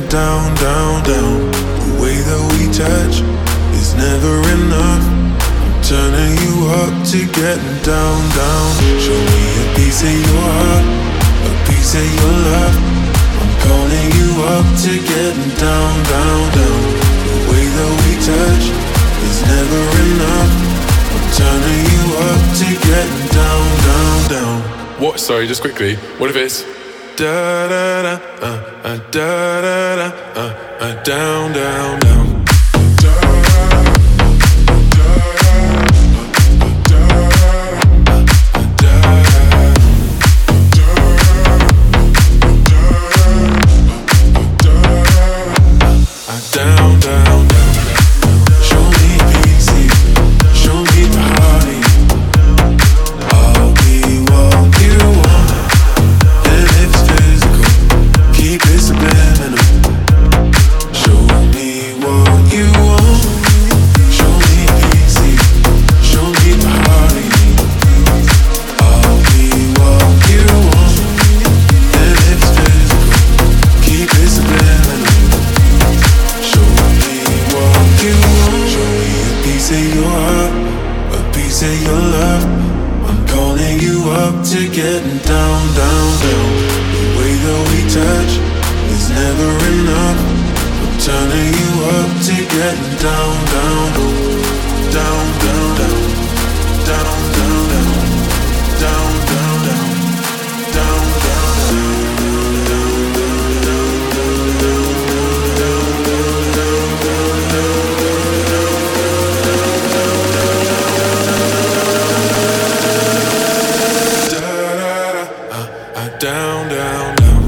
down, down, down. The way that we touch is never enough. I'm turning you up to getting down, down. Show me a piece of your heart, a piece of your love. I'm calling you up to getting down, down, down. The way that we touch is never enough. I'm turning you up to getting down, down, down. What? Sorry, just quickly. What if it's da da da da da da down, down, down. Down, down, down. Show me easy, show me the hearty. I'll be what you want, and if it's physical, keep it subliminal. Show me what you want, show me easy, show me the hearty. I'll be what you want, and if it's physical, keep it subliminal. Show me what you want. Show me a piece of your heart, a piece of your love. I'm calling you up to getting down, down, down. The way that we touch is never enough. I'm turning you up to getting down, down, down, down, down, down, down, down, down, down, down, down, down, down, down.